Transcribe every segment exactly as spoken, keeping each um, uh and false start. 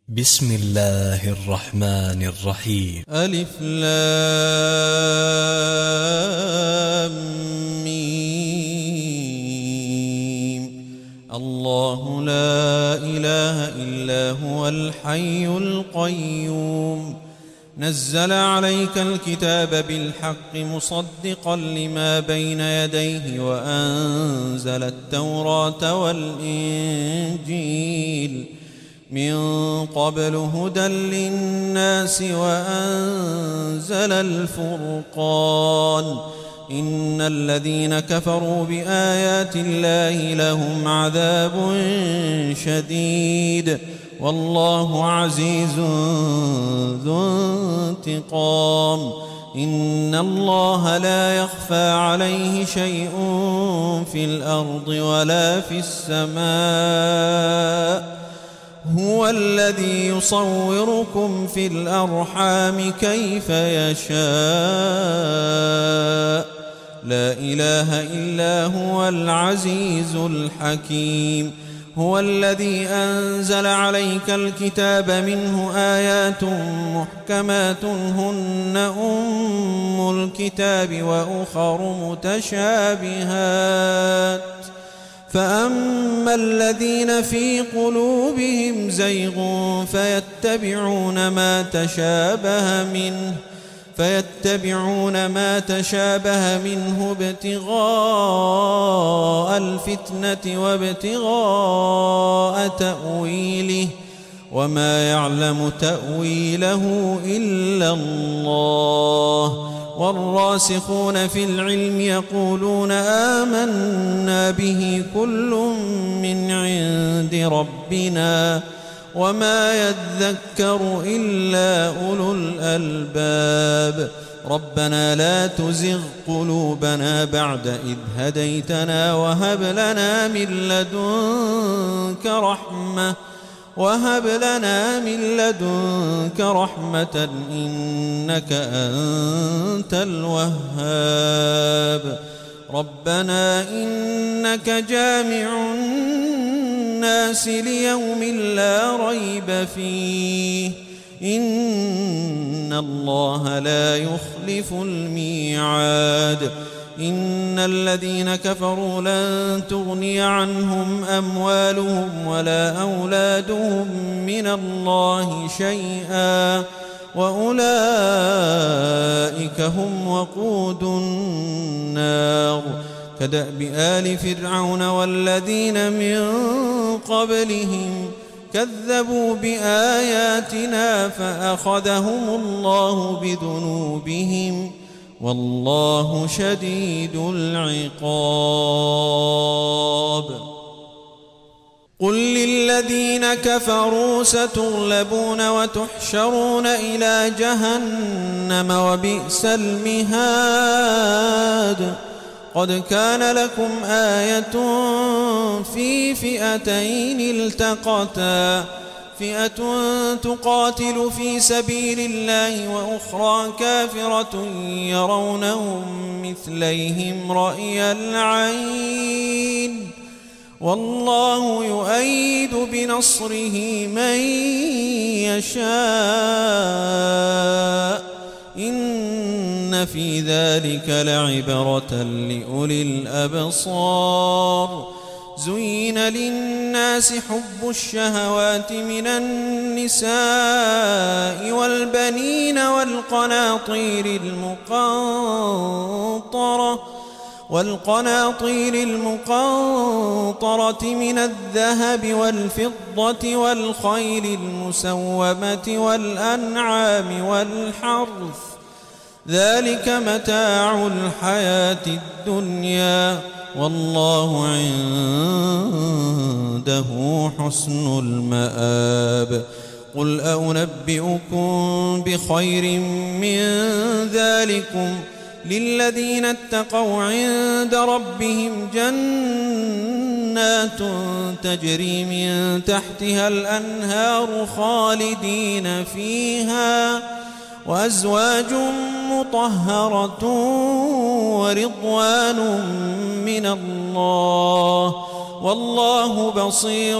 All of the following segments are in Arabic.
بسم الله الرحمن الرحيم. ألف لام ميم. الله لا إله إلا هو الحي القيوم نزل عليك الكتاب بالحق مصدقا لما بين يديه وأنزل التوراة والإنجيل من قبل هدى للناس وأنزل الفرقان إن الذين كفروا بآيات الله لهم عذاب شديد والله عزيز ذو انتقام إن الله لا يخفى عليه شيء في الأرض ولا في السماء هو الذي يصوركم في الأرحام كيف يشاء لا إله إلا هو العزيز الحكيم هو الذي أنزل عليك الكتاب منه آيات محكمات هن أم الكتاب وأخر متشابهات فأما الذين في قلوبهم زيغ فيتبعون ما تشابه منه فيتبعون ما تشابه منه ابتغاء الفتنة وابتغاء تأويله وما يعلم تأويله إلا الله والراسخون في العلم يقولون آمنا به كل من عند ربنا وما يذكر إلا أولو الألباب ربنا لا تزغ قلوبنا بعد إذ هديتنا وهب لنا من لدنك رحمة وهب لنا من لدنك رحمة إنك أنت الوهاب ربنا إنك جامع الناس ليوم لا ريب فيه إن الله لا يخلف الميعاد إن الذين كفروا لن تغني عنهم أموالهم ولا أولادهم من الله شيئا وأولئك هم وقود النار كدأب آل فرعون والذين من قبلهم كذبوا بآياتنا فأخذهم الله بذنوبهم والله شديد العقاب قل للذين كفروا ستغلبون وتحشرون إلى جهنم وبئس المهاد قد كان لكم آية في فئتين التقتا فئة تقاتل في سبيل الله وأخرى كافرة يرونهم مثليهم رأي العين والله يؤيد بنصره من يشاء إن في ذلك لعبرة لأولي الأبصار زين للناس حب الشهوات من النساء والبنين والقناطير المقنطرة والقناطير المقنطرة من الذهب والفضة والخيل المسومة والأنعام والحرث ذلك متاع الحياة الدنيا والله عنده حسن المآب قل أنبئكم بخير من ذلكم للذين اتقوا عند ربهم جنات تجري من تحتها الأنهار خالدين فيها وأزواج مطهرة ورضوان من الله والله بصير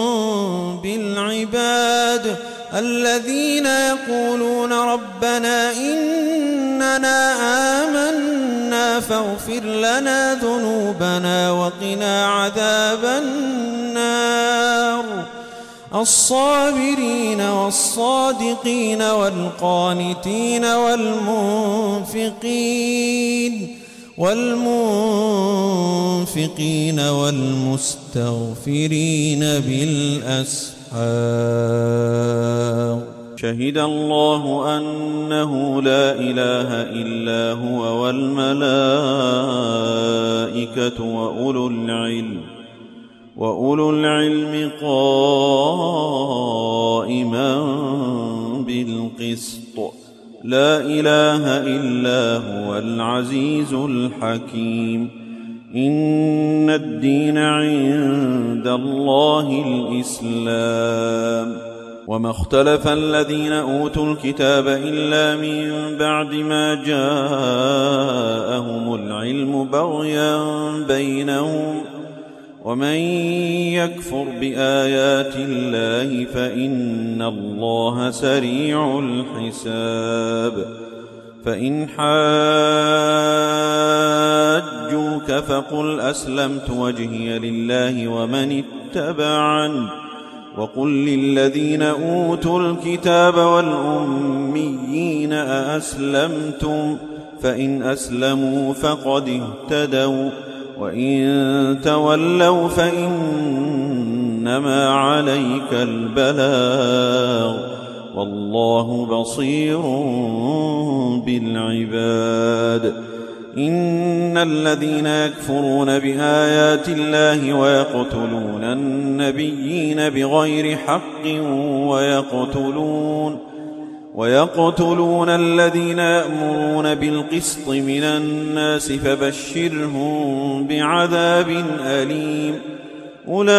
بالعباد الذين يقولون ربنا إننا آمنا فاغفر لنا ذنوبنا وقنا عذاب النار الصابرين والصادقين والقانتين والمنفقين والمنفقين والمستغفرين بالأسحار شهد الله أنه لا إله إلا هو والملائكة وأولو العلم وأولو العلم قائما بالقسط لا إله إلا هو العزيز الحكيم إن الدين عند الله الإسلام وما اختلف الذين أوتوا الكتاب إلا من بعد ما جاءهم العلم بغيا بينهم ومن يكفر بآيات الله فإن الله سريع الحساب فإن حاجوك فقل أسلمت وجهي لله ومن اتبعني وقل للذين أوتوا الكتاب والأميين أأسلمتم فإن أسلموا فقد اهتدوا وإن تولوا فإنما عليك البلاغ والله بصير بالعباد إن الذين يكفرون بآيات الله ويقتلون النبيين بغير حق ويقتلون ويقتلون الذين يأمرون بالقسط من الناس فبشرهم بعذاب أليم أولئك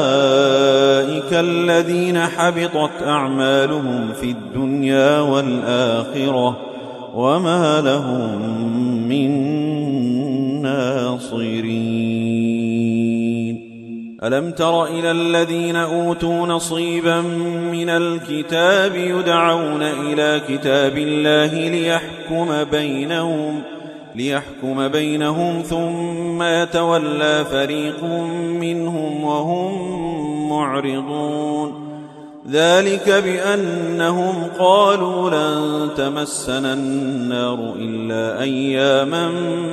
الذين حبطت أعمالهم في الدنيا والآخرة وما لهم من ناصرين ألم تر إلى الذين أوتوا نصيبا من الكتاب يدعون إلى كتاب الله ليحكم بينهم ليحكم بينهم ثم يتولى فريق منهم وهم معرضون ذلك بأنهم قالوا لن تمسنا النار إلا أياما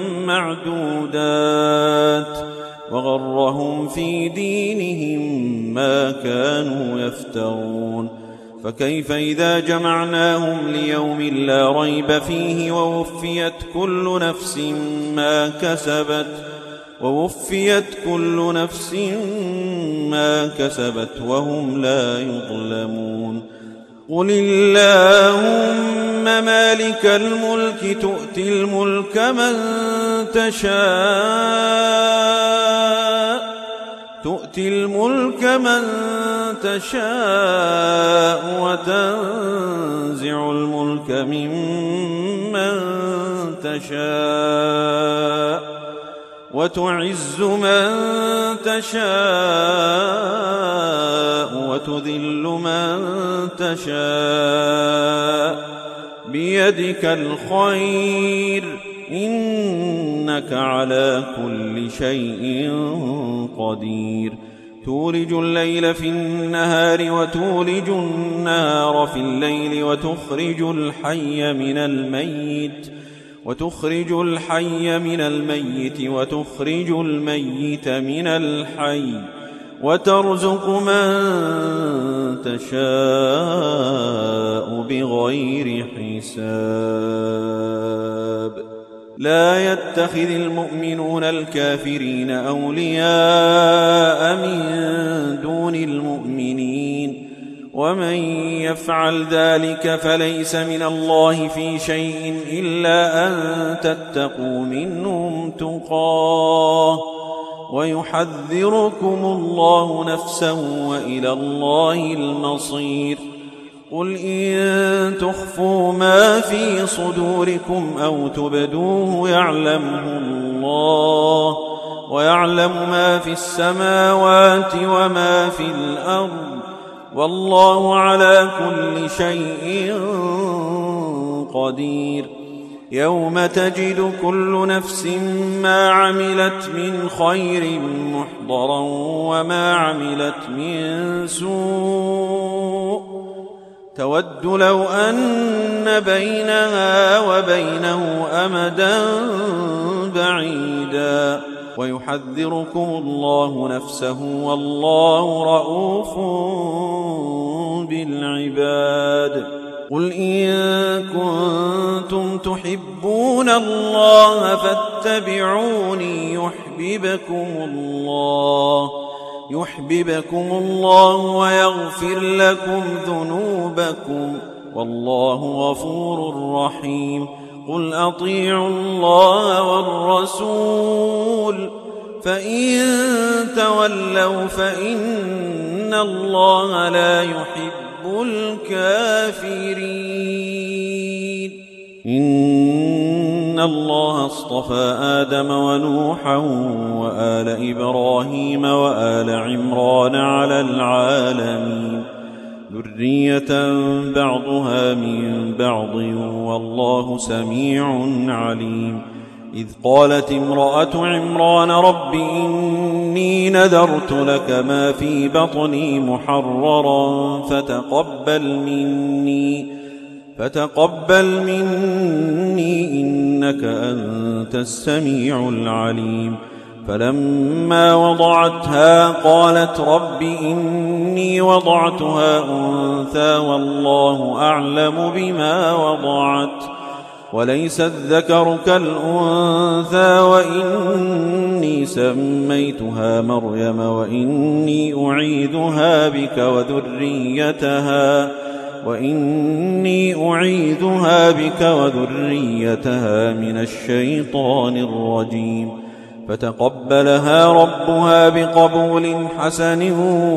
معدودات وغرهم في دينهم ما كانوا يفترون فكيف إذا جمعناهم ليوم لا ريب فيه ووفيت كل نفس ما كسبت ووفيت كل نفس ما كسبت وهم لا يظلمون قل اللهم مالك الملك تؤتي الملك من تشاء تؤتي الملك من تشاء وتنزع الملك ممن تشاء وتعز من تشاء وتذل من تشاء بيدك الخير إنك على كل شيء قدير تولج الليل في النهار وتولج النهار في الليل وتخرج الحي من الميت وتخرج الحي من الميت وتخرج الميت من الحي وترزق من تشاء بغير حساب لا يتخذ المؤمنون الكافرين أولياء من دون المؤمنين ومن يفعل ذلك فليس من الله في شيء إلا أن تتقوا منهم تقاه ويحذركم الله نفسه وإلى الله المصير قل إن تخفوا ما في صدوركم أو تبدوه يعلمه الله ويعلم ما في السماوات وما في الأرض والله على كل شيء قدير. يوم تجد كل نفس ما عملت من خير محضرا وما عملت من سوء تود لو أن بينها وبينه أمدا بعيدا ويحذركم الله نفسه والله رءوف بالعباد. قل إن كنتم تحبون الله فاتبعوني يحببكم الله يحببكم الله ويغفر لكم ذنوبكم والله غفور رحيم. قل أطيعوا الله والرسول فإن تولوا فإن الله لا يحب الكافرين. إن الله اصطفى آدم ونوحا وآل إبراهيم وآل عمران على العالمين ذرية بعضها من بعض والله سميع عليم. إذ قالت امرأة عمران رب إني نذرت لك ما في بطني محررا فتقبل مني فتقبل مني إنك أنت السميع العليم. فلما وضعتها قالت رب إني وضعتها أنثى والله أعلم بما وضعت وليس الذكر كالأنثى وإني سميتها مريم وإني أعيذها بك وذريتها وإني أعيذها بك وذريتها من الشيطان الرجيم. فتقبلها ربها بقبول حسن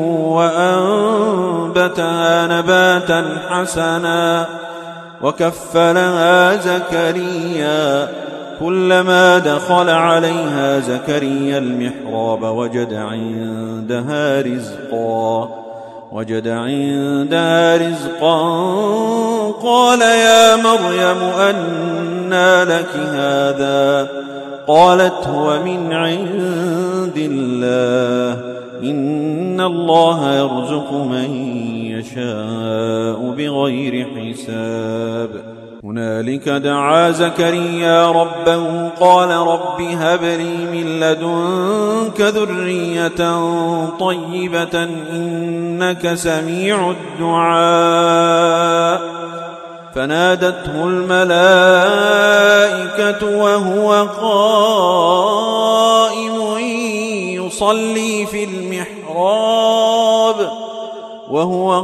وأنبتها نباتا حسنا وكفلها زكريا كلما دخل عليها زكريا المحراب وجد عندها رزقا وجد عندها رزقا قال يا مريم أنى لك هذا قالت هو من عند الله إن الله يرزق من يشاء بغير حساب. هنالك دعا زكريا ربه قال رب هب لي من لدنك ذرية طيبة إنك سميع الدعاء. فنادته الملائكة وهو قائم يصلي في المحراب وهو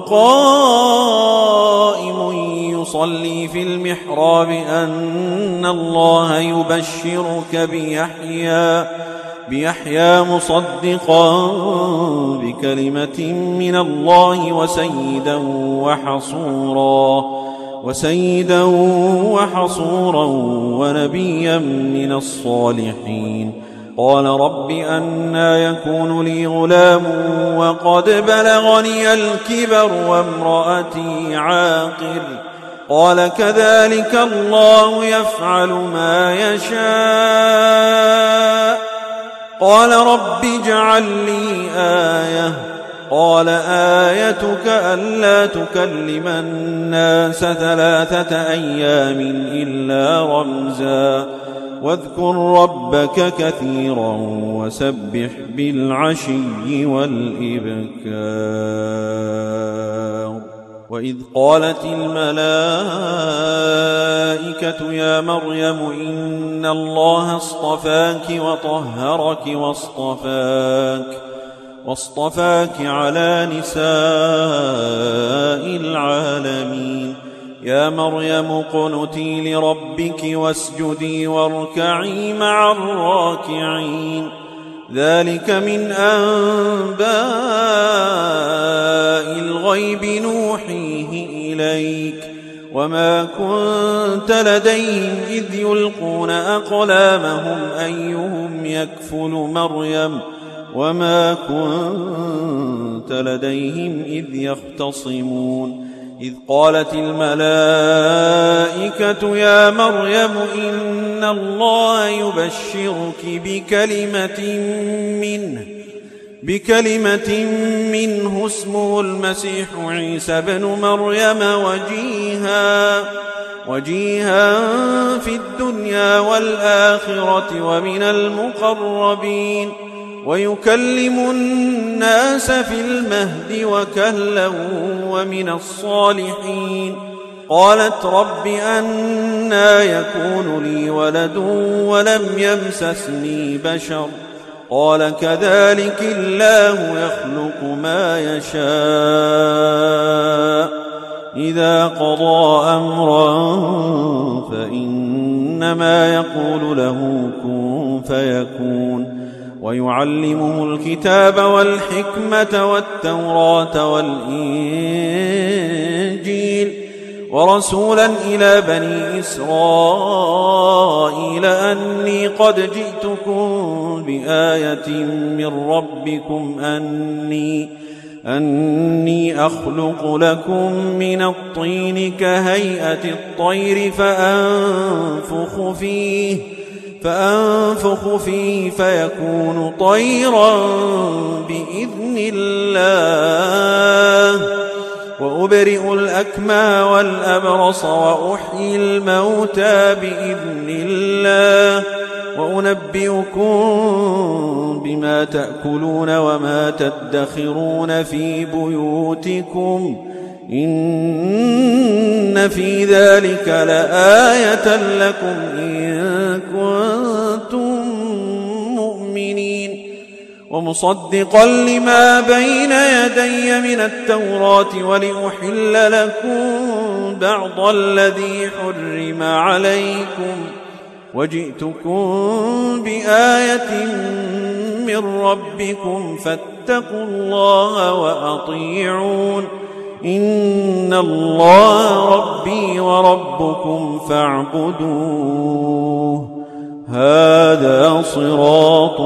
قائم يصلي في المحراب أن الله يبشرك بيحيى بيحيى مصدقا بكلمة من الله وسيدا وحصورا وسيدا وحصورا ونبيا من الصالحين. قال رب أنى يكون لي غلام وقد بلغني الكبر وامرأتي عاقر قال كذلك الله يفعل ما يشاء. قال رب اجعل لي آية قال آيتك ألا تكلم الناس ثلاثة أيام إلا رمزا واذكر ربك كثيرا وسبح بالعشي والإبكار. وإذ قالت الملائكة يا مريم إن الله اصطفاك وطهرك واصطفاك واصطفاك على نساء العالمين. يا مريم اقنتي لربك واسجدي واركعي مع الراكعين. ذلك من أنباء الغيب نوحيه إليك وما كنت لديهم إذ يلقون أقلامهم أيهم يكفل مريم وما كنت لديهم إذ يختصمون إذ قالت الملائكة يا مريم إن الله يبشرك بكلمة منه بكلمة منه اسمه المسيح عيسى بن مريم وجيها وجيها في الدنيا والآخرة ومن المقربين ويكلم الناس في المهد وكهلا ومن الصالحين قالت رب أنى يكون لي ولد ولم يمسسني بشر قال كذلك الله يخلق ما يشاء إذا قضى أمرا فإنما يقول له كن فيكون ويعلمه الكتاب والحكمة والتوراة والإنجيل ورسولا إلى بني إسرائيل أني قد جئتكم بآية من ربكم أني أني أخلق لكم من الطين كهيئة الطير فأنفخ فيه فأنفخ فيه فيكون طيرا بإذن الله وأبرئ الأكمى والأبرص وأحيي الموتى بإذن الله وأنبئكم بما تأكلون وما تدخرون في بيوتكم إن في ذلك لآية لكم إن كنتم مؤمنين ومصدقا لما بين يدي من التوراة ولأحل لكم بعض الذي حرم عليكم وجئتكم بآية من ربكم فاتقوا الله وأطيعون إن الله ربي وربكم فاعبدوه هذا صراط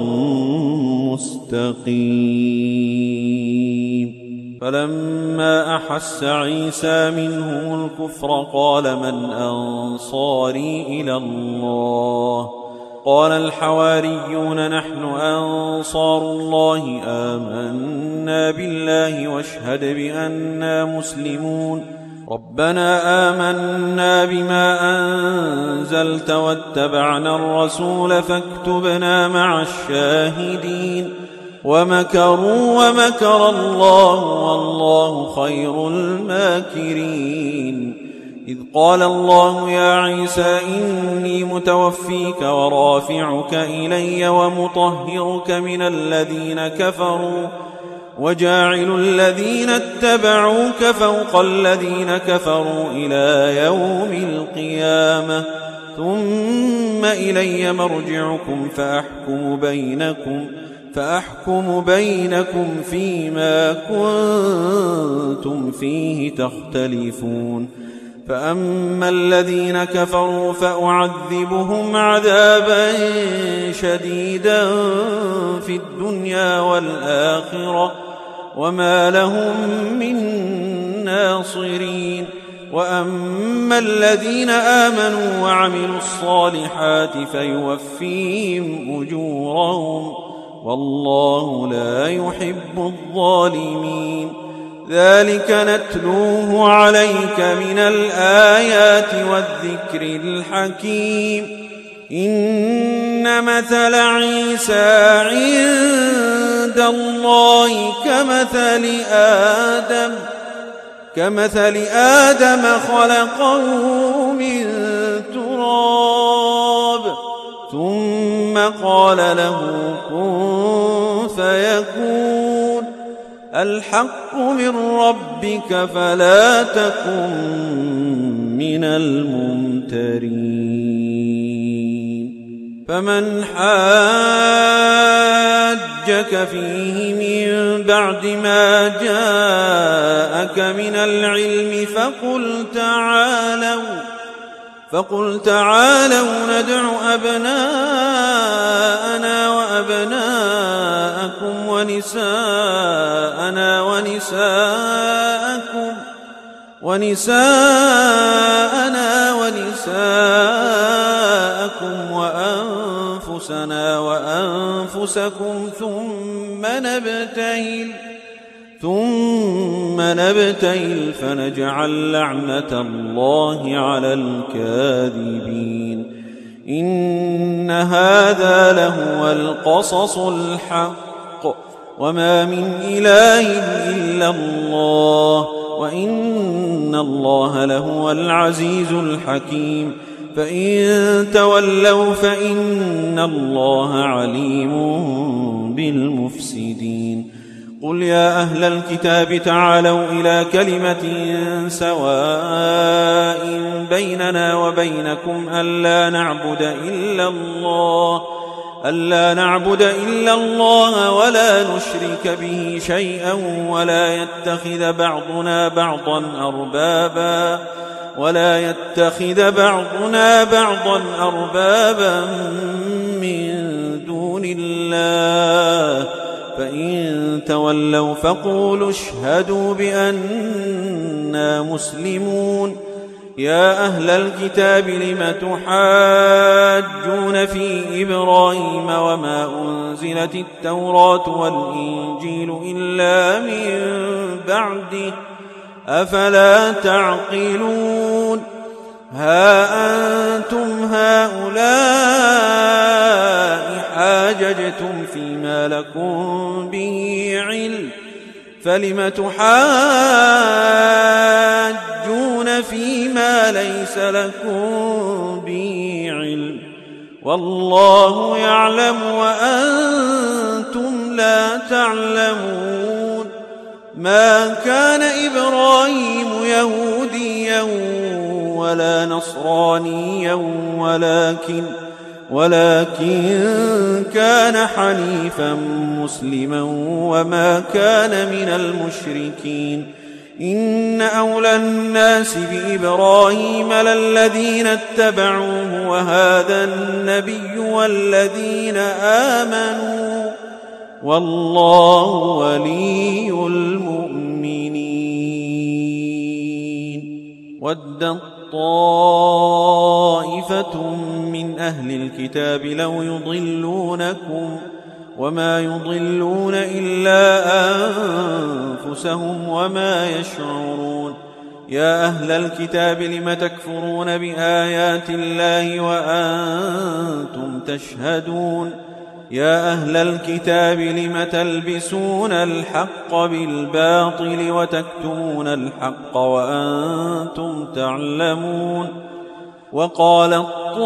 مستقيم فلما أحس عيسى منهم الكفر قال من أنصاري إلى الله قال الحواريون نحن أنصار الله آمنا بالله واشهد بأننا مسلمون ربنا آمنا بما أنزلت واتبعنا الرسول فاكتبنا مع الشاهدين ومكروا ومكر الله والله خير الماكرين إذ قال الله يا عيسى إني متوفيك ورافعك إلي ومطهرك من الذين كفروا وجاعل الذين اتبعوك فوق الذين كفروا إلى يوم القيامة ثم إلي مرجعكم فأحكم بينكم فأحكم بينكم فيما كنتم فيه تختلفون فأما الذين كفروا فأعذبهم عذابا شديدا في الدنيا والآخرة وما لهم من ناصرين وأما الذين آمنوا وعملوا الصالحات فيوفيهم أجورهم والله لا يحب الظالمين ذلك نتلوه عليك من الآيات والذكر الحكيم إن مثل عيسى عند الله كمثل آدم كمثل آدم خلقه من تراب ثم قال له كن فيكون الحق من ربك فلا تكن من الممترين فمن حاج حاجك فيه من بعد ما جاءك من العلم فقل تعالوا فقل تعالوا ندع أبناءنا وأبناءكم ونساءنا ونساءكم ونساءنا ونساءكم وأنفسنا وأنفسكم ثم نبتهل ثم نبتهل فنجعل لعنة الله على الكاذبين إن هذا لهو القصص الحق وما من إله إلا الله وإن الله لهو العزيز الحكيم فإن تولوا فإن الله عليم بالمفسدين قل يا أهل الكتاب تعالوا إلى كلمة سواء بيننا وبينكم ألا نعبد إلا الله ألا نعبد إلا الله ولا نشرك به شيئا ولا يتخذ بعضنا بعضا أربابا ولا يتخذ بعضنا بعضا أربابا من دون الله فإن تولوا فقولوا اشهدوا بأننا مسلمون يا أهل الكتاب لم تحاجون في إبراهيم وما أنزلت التوراة والإنجيل إلا من بعده أفلا تعقلون ها أنتم هؤلاء حاججتم فيما لكم به علم فلم تحاجون فيما ليس لكم به علم والله يعلم وأنتم لا تعلمون ما كان إبراهيم يهوديا ولا نصرانيا ولكن ولكن كان حنيفا مسلما وما كان من المشركين إن أولى الناس بإبراهيم للذين اتبعوه وهذا النبي والذين آمنوا والله ولي المؤمنين ودت طائفة من أهل الكتاب لو يضلونكم وما يضلون إلا أنفسهم وما يشعرون يا أهل الكتاب لم تكفرون بآيات الله وأنتم تشهدون يا أهل الكتاب لم تلبسون الحق بالباطل وتكتمون الحق وأنتم تعلمون وقالت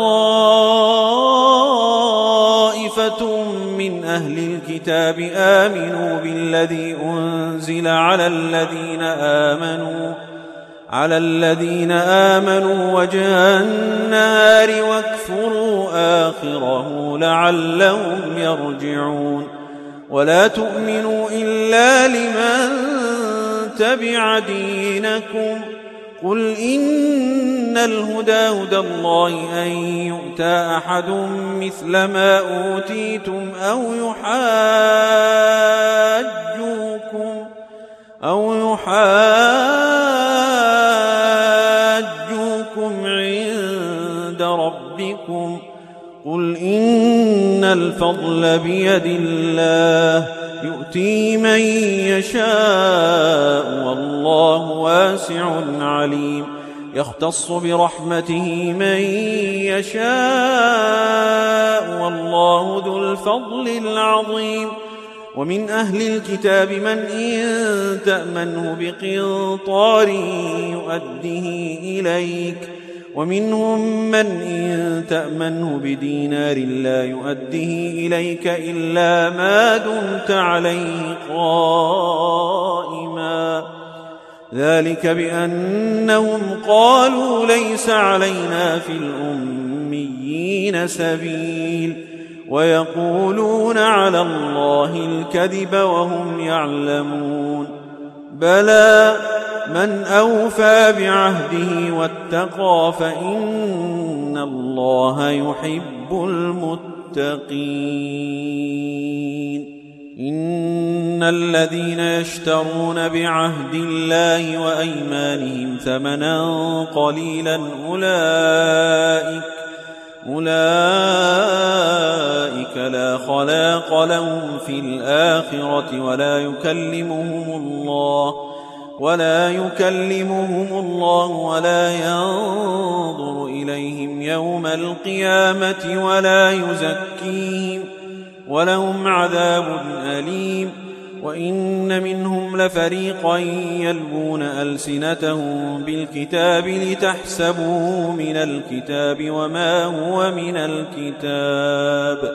طائفة من أهل الكتاب آمنوا بالذي أنزل على الذين آمنوا على الذين آمنوا وجه النهار واكفروا آخره لعلهم يرجعون ولا تؤمنوا إلا لمن تبع دينكم قل إن الهدى هدى الله أن يؤتى أحد مثل ما أوتيتم أو يحاجوكم أو يحاجوكم عند ربكم قل إن الفضل بيد الله يؤتي من يشاء والله واسع عليم يختص برحمته من يشاء والله ذو الفضل العظيم ومن أهل الكتاب من إن تأمنه بقنطار يؤديه إليك ومنهم من إن تأمنه بدينار لا يؤديه إليك إلا ما دمت عليه قائما ذلك بأنهم قالوا ليس علينا في الأميين سبيل ويقولون على الله الكذب وهم يعلمون. بلى من أوفى بعهده واتقى فإن الله يحب المتقين. إن الذين يشترون بعهد الله وأيمانهم ثمنا قليلا أولئك أولئك لا خلاق لهم في الآخرة ولا يكلمهم الله ولا يكلمهم الله ولا ينظر إليهم يوم القيامة ولا يزكيهم ولهم عذاب أليم. وإن منهم لفريقا يلوون ألسنتهم بالكتاب لتحسبوه من الكتاب وما هو من الكتاب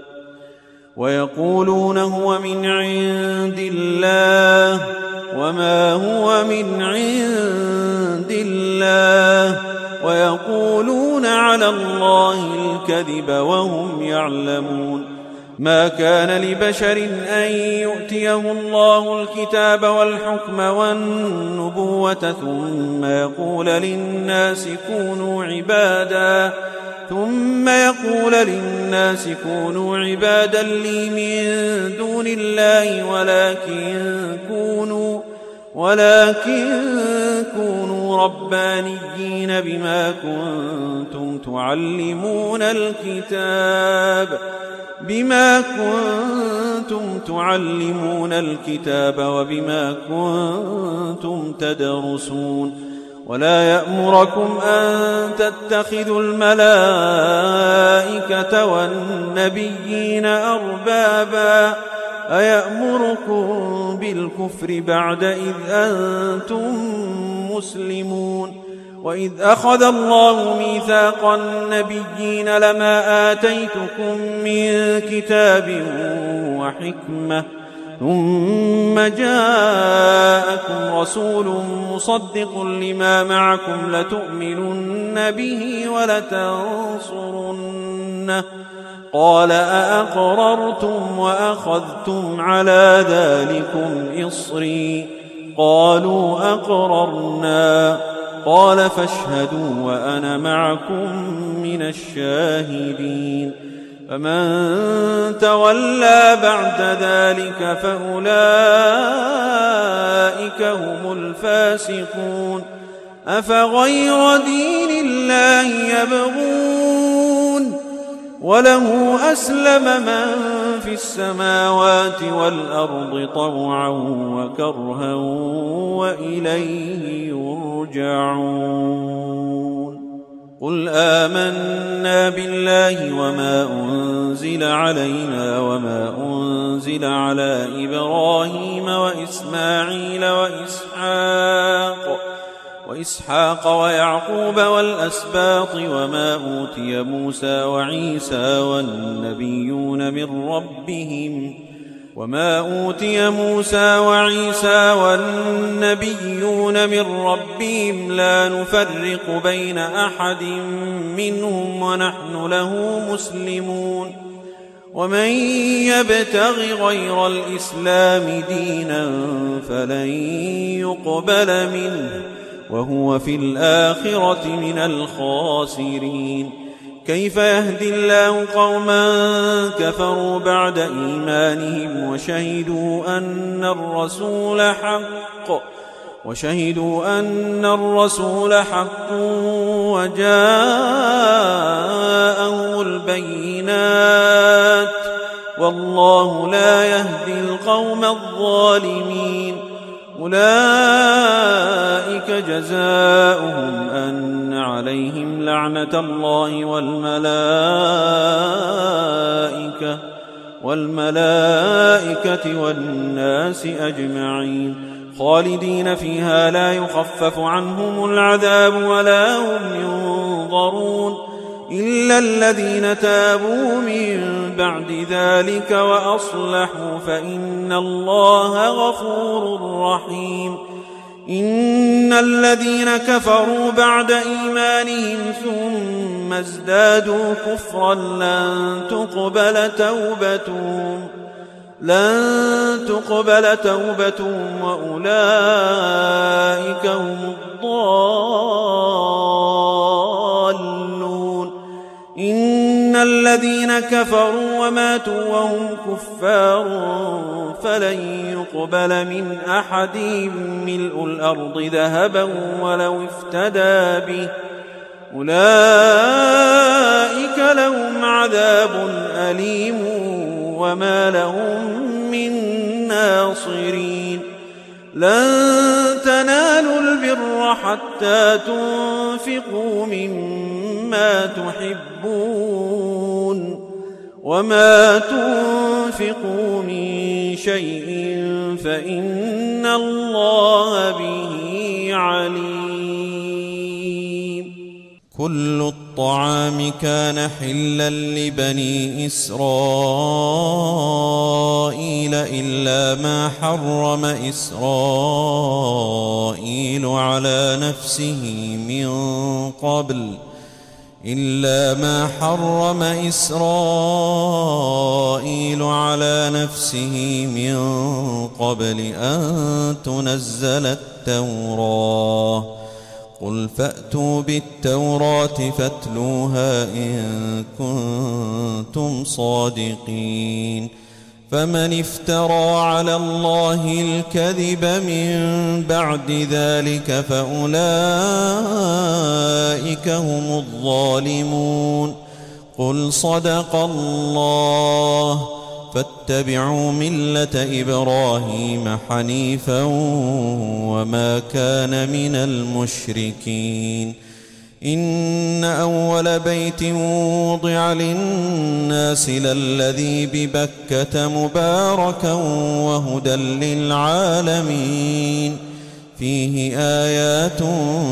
ويقولون هو من عند الله وما هو من عند الله ويقولون على الله الكذب وهم يعلمون. ما كان لبشر أن يؤتيه الله الكتاب والحكم والنبوة ثم يقول للناس كونوا عبادا ثم يقول للناس كونوا عبادا لي من دون الله ولكن كونوا ولكن كونوا ربانيين بما كنتم تعلمون الكتاب بما كنتم تعلمون الكتاب وبما كنتم تدرسون. ولا يأمركم أن تتخذوا الملائكة والنبيين أربابا أيأمركم بالكفر بعد إذ أنتم مسلمون. وإذ أخذ الله ميثاق النبيين لما آتيتكم من كتاب وحكمة ثم جاءكم رسول مصدق لما معكم لتؤمنن به ولتنصرنه قال أأقررتم وأخذتم على ذلكم إصري قالوا أقررنا قال فاشهدوا وأنا معكم من الشاهدين. فمن تولى بعد ذلك فأولئك هم الفاسقون. أفغير دين الله يبغون وله أسلم من في السماوات والأرض طوعا وكرها وإليه يرجعون. قل آمنا بالله وما أنزل علينا وما أنزل على إبراهيم وإسماعيل وإسحاق وإسحاق ويعقوب والأسباط وما أوتي موسى وعيسى والنبيون من ربهم وما أوتي موسى وعيسى والنبيون من ربهم لا نفرق بين أحد منهم ونحن له مسلمون. ومن يبتغ غير الإسلام دينا فلن يقبل منه وهو في الآخرة من الخاسرين. كيف يهدي الله قوما كفروا بعد إيمانهم وشهدوا أن الرسول حق وشهدوا أن الرسول حق وجاءهم البينات والله لا يهدي القوم الظالمين. أولئك جزاؤهم أن عليهم لعنة الله والملائكة والملائكة والناس أجمعين خالدين فيها لا يخفف عنهم العذاب ولا هم ينظرون إلا الذين تابوا من بعد ذلك وأصلحوا فإن الله غفور رحيم. إن الذين كفروا بعد إيمانهم ثم ازدادوا كفرا لن تقبل توبتهم لن تقبل توبتهم وأولئك هم الضالون. إن الذين كفروا وماتوا وهم كفار فلن يقبل من أحدهم ملء الأرض ذهبا ولو افتدى به أولئك لهم عذاب أليم وما لهم من ناصرين. لن تنالوا البر حتى تنفقوا مما تحبون وما تنفقوا من شيء فإن الله به عليم. كل الطعام كان حلا لبني إسرائيل إلا ما حرم إسرائيل على نفسه من قبل إلا ما حرم إسرائيل على نفسه من قبل أن تنزل التوراة. قل فأتوا بالتوراة فاتلوها إن كنتم صادقين. فمن افترى على الله الكذب من بعد ذلك فأولئك هم الظالمون. قل صدق الله فاتبعوا ملة إبراهيم حنيفا وما كان من المشركين. إن أول بيت وضع للناس للذي ببكة مباركا وهدى للعالمين. فيه آيات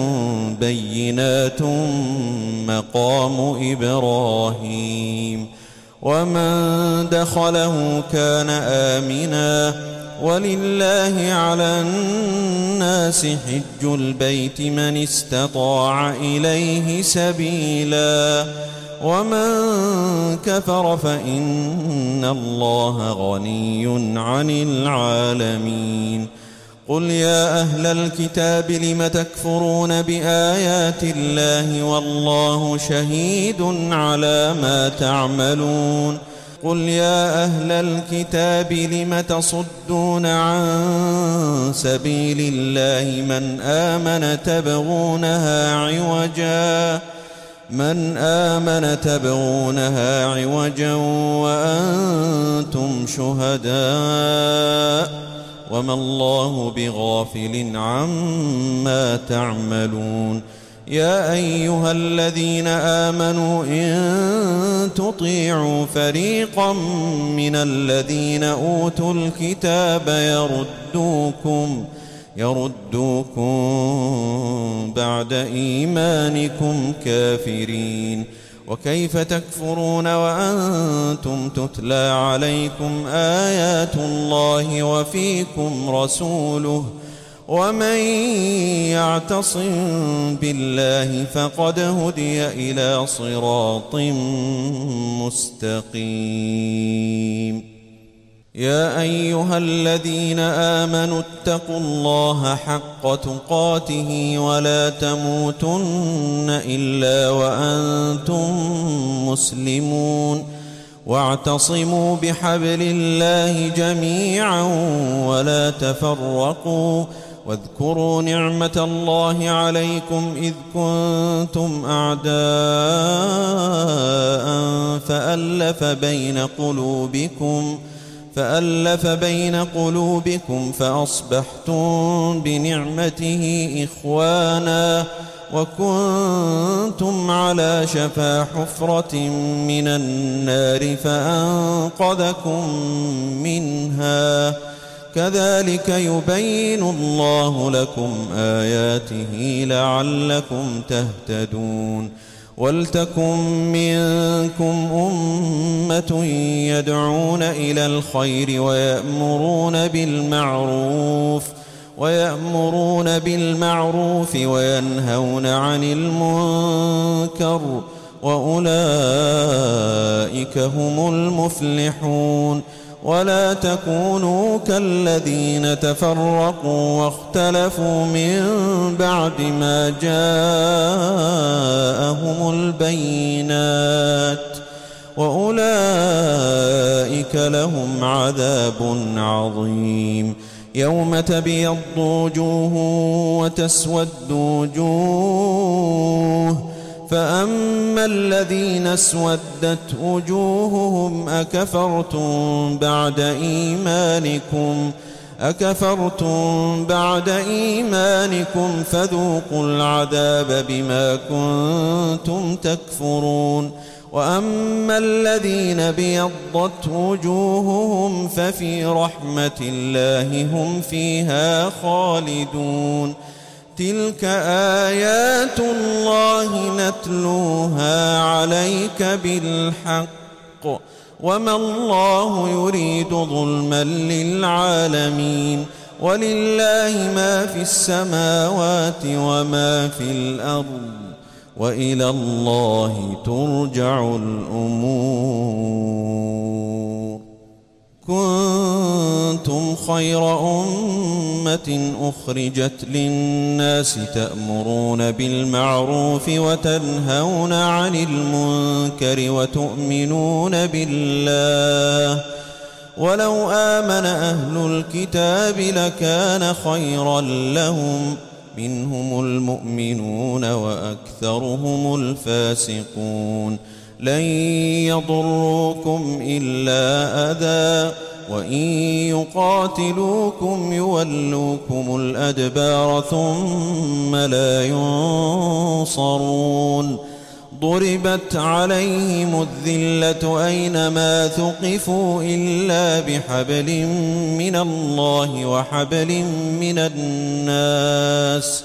بينات مقام إبراهيم ومن دخله كان آمنا. ولله على الناس حج البيت من استطاع إليه سبيلا ومن كفر فإن الله غني عن العالمين. قل يا أهل الكتاب لم تكفرون بآيات الله والله شهيد على ما تعملون. قل يا أهل الكتاب لم تصدون عن سبيل الله من آمن تبغونها عوجا من آمن تبغونها عوجا وأنتم شهداء وما الله بغافل عما تعملون. يا أيها الذين آمنوا إن تطيعوا فريقا من الذين أوتوا الكتاب يردوكم يردوكم بعد إيمانكم كافرين. وكيف تكفرون وأنتم تتلى عليكم آيات الله وفيكم رسوله ومن يعتصم بالله فقد هدي إلى صراط مستقيم. يا أيها الذين آمنوا اتقوا الله حق تقاته ولا تموتن إلا وأنتم مسلمون. واعتصموا بحبل الله جميعا ولا تفرقوا. واذكروا نعمة الله عليكم إذ كنتم أعداء فألف بين قلوبكم فألف بين قلوبكم فأصبحتم بنعمته إخوانا وكنتم على شفا حفرة من النار فأنقذكم منها. كذلك يبين الله لكم آياته لعلكم تهتدون. ولتكن منكم أمة يدعون إلى الخير ويأمرون بالمعروف ويأمرون بالمعروف وينهون عن المنكر وأولئك هم المفلحون. ولا تكونوا كالذين تفرقوا واختلفوا من بعد ما جاءهم البينات وأولئك لهم عذاب عظيم. يوم تبيض وجوه وتسود وجوه فأما الذين اسودت وجوههم أكفرتم بعد إيمانكم أكفرتم بعد إيمانكم فذوقوا العذاب بما كنتم تكفرون. وأما الذين ابيضت وجوههم ففي رحمة الله هم فيها خالدون. تلك آيات الله نتلوها عليك بالحق وما الله يريد ظلما للعالمين. ولله ما في السماوات وما في الأرض وإلى الله ترجع الأمور. كنتم خير أمة أخرجت للناس تأمرون بالمعروف وتنهون عن المنكر وتؤمنون بالله. ولو آمن أهل الكتاب لكان خيرا لهم منهم المؤمنون وأكثرهم الفاسقون. لن يضروكم إلا أذى وإن يقاتلوكم يولوكم الأدبار ثم لا ينصرون. ضربت عليهم الذلة أينما ثقفوا إلا بحبل من الله وحبل من الناس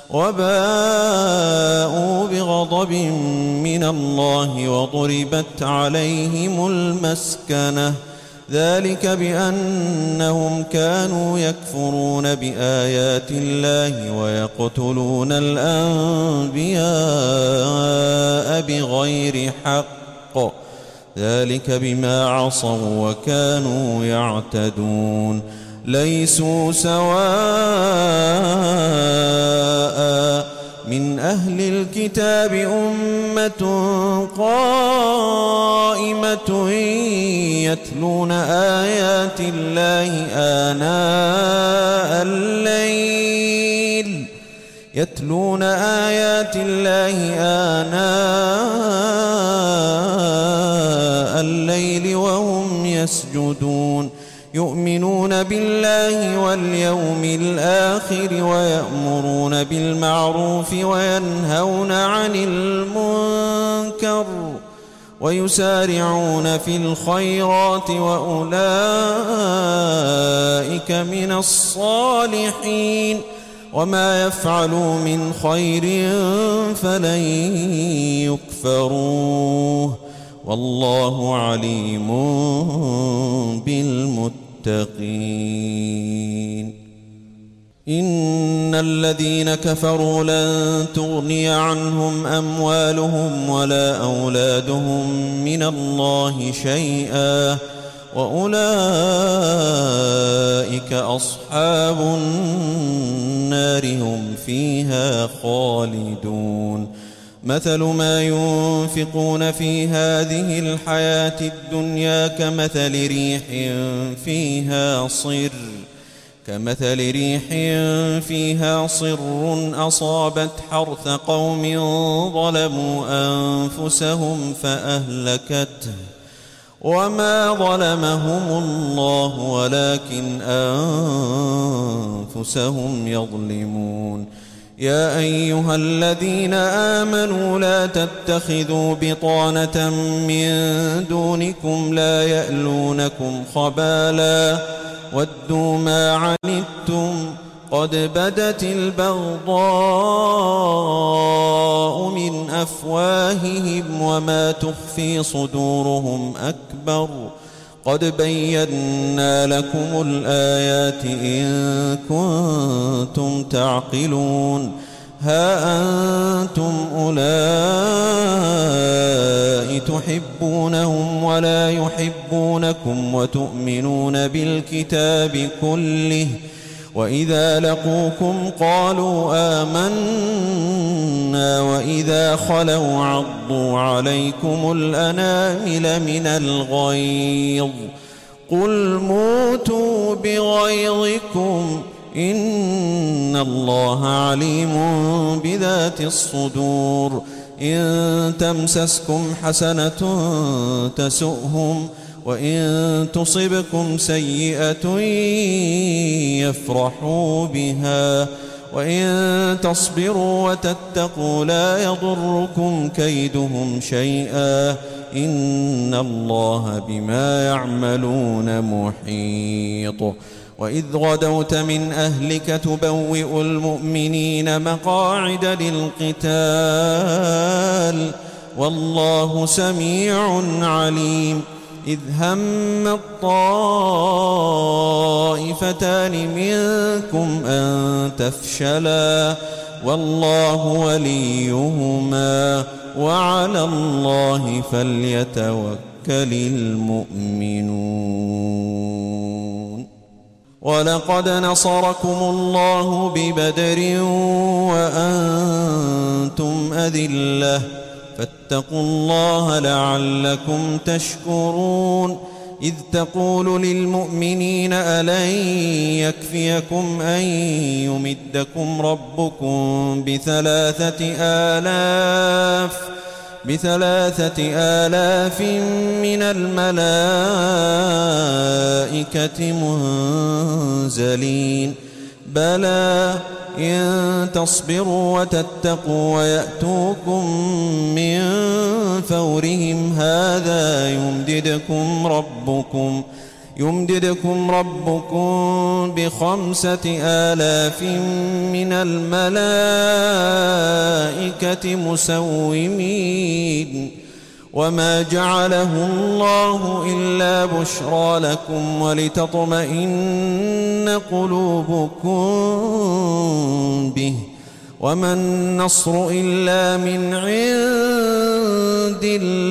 وباءوا بغضب من الله وضربت عليهم المسكنة. ذلك بأنهم كانوا يكفرون بآيات الله ويقتلون الأنبياء بغير حق. ذلك بما عصوا وكانوا يعتدون. ليسوا سواء من أهل الكتاب أمة قائمة يتلون آيات الله آناء الليل يتلون آيات الله آناء الليل وهم يسجدون. يؤمنون بالله واليوم الآخر ويأمرون بالمعروف وينهون عن المنكر ويسارعون في الخيرات وأولئك من الصالحين. وما يفعلوا من خير فلن يكفروه والله عليم بالمتقين. إن الذين كفروا لن تغني عنهم أموالهم ولا أولادهم من الله شيئا وأولئك أصحاب النار هم فيها خالدون. مثل ما ينفقون في هذه الحياة الدنيا كمثل ريح فيها صر كمثل ريح فيها صر أصابت حرث قوم ظلموا أنفسهم فأهلكته وما ظلمهم الله ولكن أنفسهم يظلمون. يا أيها الذين آمنوا لا تتخذوا بطانة من دونكم لا يألونكم خبالا ودوا ما عنتم قد بدت البغضاء من أفواههم وما تخفي صدورهم أكبر قد بينا لكم الآيات إن كنتم تعقلون ها أنتم أولئك تحبونهم ولا يحبونكم وتؤمنون بالكتاب كله وإذا لقوكم قالوا آمنا وإذا خلوا عضوا عليكم الأنامل من الغيظ قل موتوا بغيظكم إن الله عليم بذات الصدور إن تمسسكم حسنة تسؤهم وإن تصبكم سيئة يفرحوا بها وإن تصبروا وتتقوا لا يضركم كيدهم شيئا إن الله بما يعملون محيط وإذ غدوت من أهلك تبوئ المؤمنين مقاعد للقتال والله سميع عليم إذ هم الطائفتان منكم أن تفشلا والله وليهما وعلى الله فليتوكل المؤمنون ولقد نصركم الله ببدر وأنتم أذلة فاتقوا الله لعلكم تشكرون إذ تقول للمؤمنين ألن يكفيكم أن يمدكم ربكم بثلاثة آلاف بثلاثة آلاف من الملائكة منزلين بلى إن تصبروا وتتقوا ويأتوكم من فورهم هذا يمددكم ربكم يمددكم ربكم بخمسة آلاف من الملائكة مسومين وما جعله الله إلا بشرى لكم ولتطمئن قلوبكم به وما النصر إلا من عند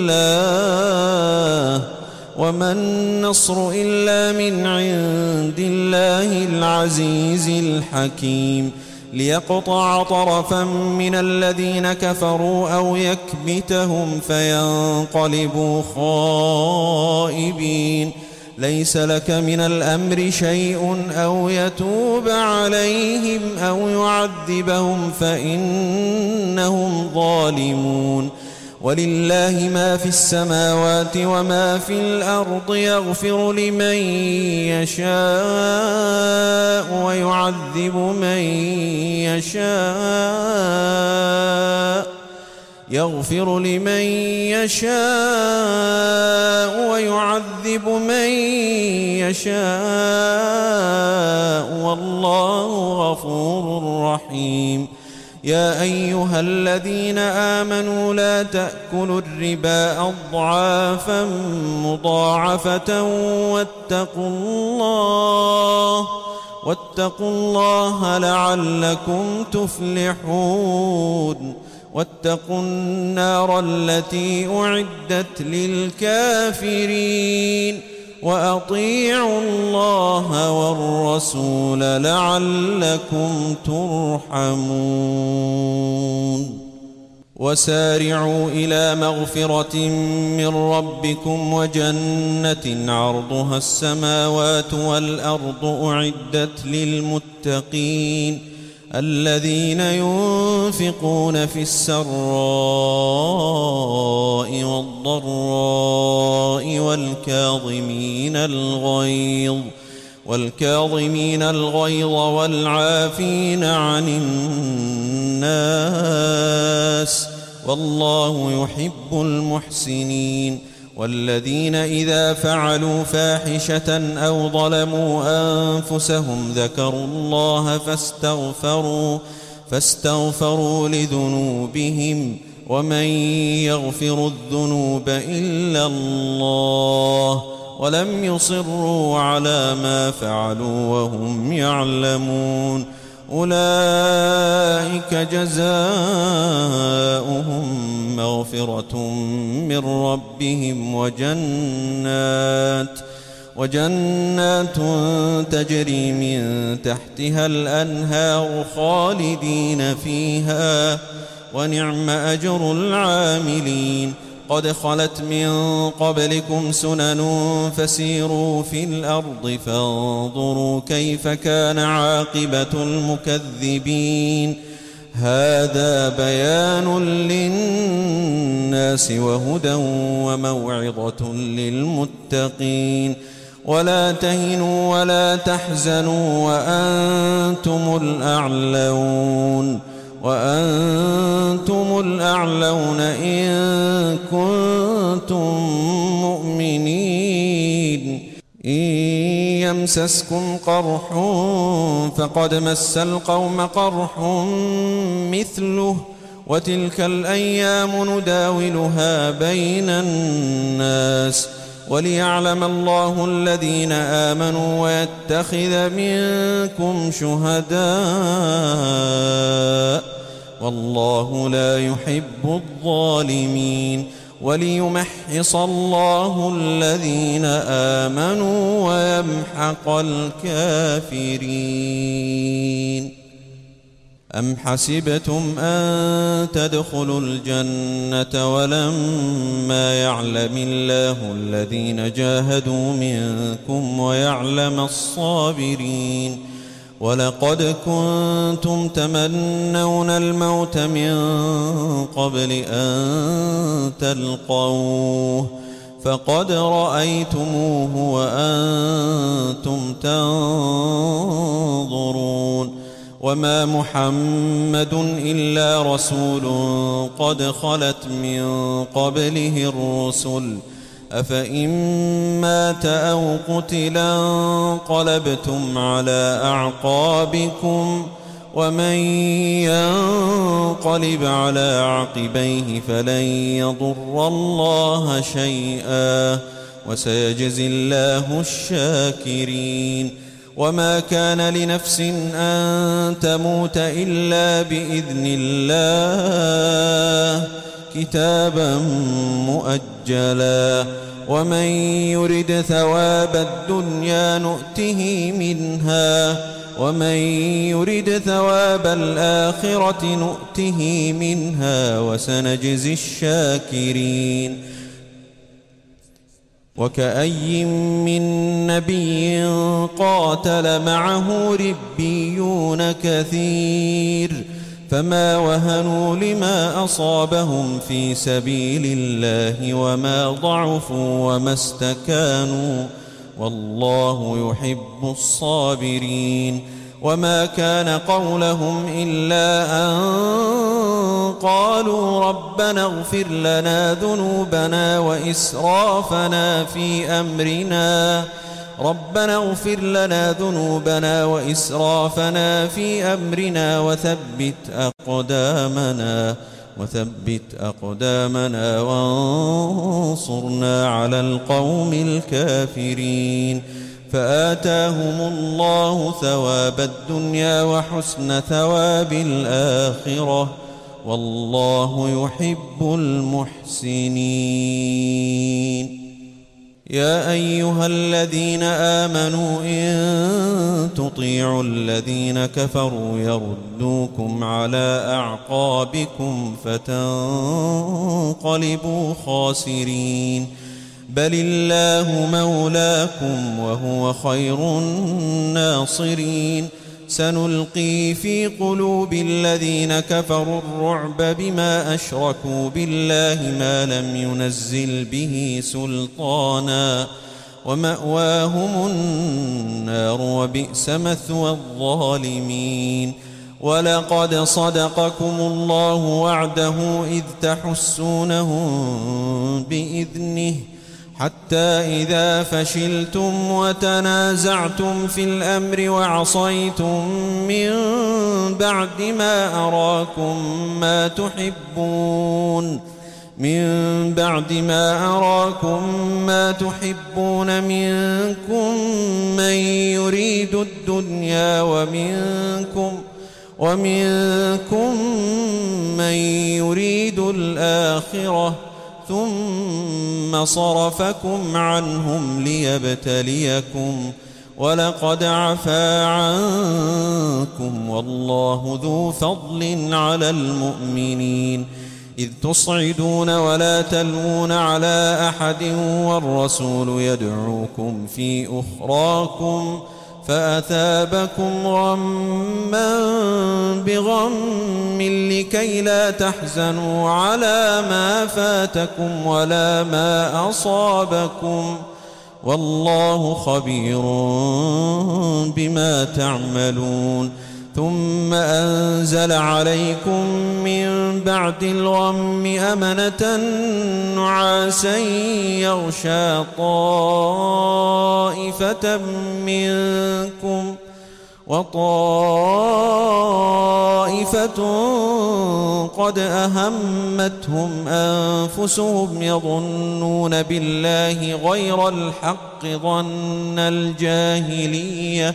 الله وما النصر إلا من عند الله العزيز الحكيم ليقطع طرفا من الذين كفروا أو يكبتهم فينقلبوا خائبين ليس لك من الأمر شيء أو يتوب عليهم أو يعذبهم فإنهم ظالمون ولله ما في السماوات وما في الأرض يغفر لمن يشاء ويعذب من يشاء يغفر لمن يشاء ويعذب من يشاء والله غفور رحيم يا أيها الذين آمنوا لا تأكلوا الربا أضعافا مضاعفة واتقوا الله واتقوا الله لعلكم تفلحون واتقوا النار التي أعدت للكافرين وأطيعوا الله والرسول لعلكم ترحمون وسارعوا إلى مغفرة من ربكم وجنة عرضها السماوات والأرض أعدت للمتقين الذين ينفقون في السراء والضراء والكاظمين الغيظ والكاظمين الغيظ والعافين عن الناس والله يحب المحسنين والذين إذا فعلوا فاحشة أو ظلموا أنفسهم ذكروا الله فاستغفروا فاستغفروا لذنوبهم ومن يغفر الذنوب إلا الله ولم يصروا على ما فعلوا وهم يعلمون أولئك جزاؤهم مغفرة من ربهم وجنات وجنات تجري من تحتها الأنهار خالدين فيها ونعم أجر العاملين قد خلت من قبلكم سنن فسيروا في الأرض فانظروا كيف كان عاقبة المكذبين هذا بيان للناس وهدى وموعظة للمتقين ولا تهنوا ولا تحزنوا وأنتم الأعلون وأنتم الأعلون إن كنتم مؤمنين إن يمسسكم قرح فقد مس القوم قرح مثله وتلك الأيام نداولها بين الناس وليعلم الله الذين آمنوا ويتخذ منكم شهداء والله لا يحب الظالمين وليمحص الله الذين آمنوا ويمحق الكافرين أم حسبتم أن تدخلوا الجنة ولما يعلم الله الذين جاهدوا منكم ويعلم الصابرين ولقد كنتم تمنون الموت من قبل أن تلقوه فقد رأيتموه وأنتم تنظرون وما محمد إلا رسول قد خلت من قبله الرسل أفإن مات أو قتلا انقلبتم على أعقابكم ومن ينقلب على عقبيه فلن يضر الله شيئا وسيجزي الله الشاكرين وما كان لنفس أن تموت إلا بإذن الله كتابا مؤجلا ومن يرد ثواب الدنيا نؤته منها ومن يرد ثواب الآخرة نؤته منها وسنجزي الشاكرين وكأي من نبي قاتل معه ربيون كثير فما وهنوا لما أصابهم في سبيل الله وما ضعفوا وما استكانوا والله يحب الصابرين وما كان قولهم إلا أن قالوا ربنا اغفر لنا ذنوبنا وإسرافنا في أمرنا ربنا اغفر لنا ذنوبنا وإسرافنا في أمرنا وثبت أقدامنا وثبت أقدامنا وانصرنا على القوم الكافرين فآتاهم الله ثواب الدنيا وحسن ثواب الآخرة والله يحب المحسنين يا أيها الذين آمنوا إن تطيعوا الذين كفروا يردوكم على أعقابكم فتنقلبوا خاسرين بل الله مولاكم وهو خير الناصرين سنلقي في قلوب الذين كفروا الرعب بما أشركوا بالله ما لم ينزل به سلطانا ومأواهم النار وبئس مثوى الظالمين ولقد صدقكم الله وعده إذ تحسونهم بإذنه حتى إذا فشلتم وتنازعتم في الأمر وعصيتم من بعد ما أراكم ما تحبون من بعد ما أراكم ما تحبون منكم من يريد الدنيا ومنكم ومنكم من يريد الآخرة ثم صرفكم عنهم ليبتليكم ولقد عفا عنكم والله ذو فضل على المؤمنين إذ تصعدون ولا تلوون على أحد والرسول يدعوكم في أخراكم فأثابكم غما بغم لكي لا تحزنوا على ما فاتكم ولا ما أصابكم والله خبير بما تعملون ثم أنزل عليكم من بعد الغم أمنة نعاسا يغشى طائفة منكم وطائفة قد أهمتهم أنفسهم يظنون بالله غير الحق ظن الجاهلية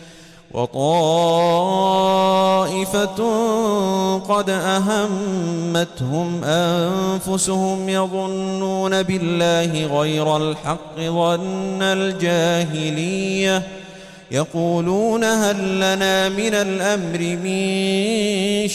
وطائفة قد أهمتهم أنفسهم يظنون بالله غير الحق ظن الجاهلية يقولون هل لنا من الأمر من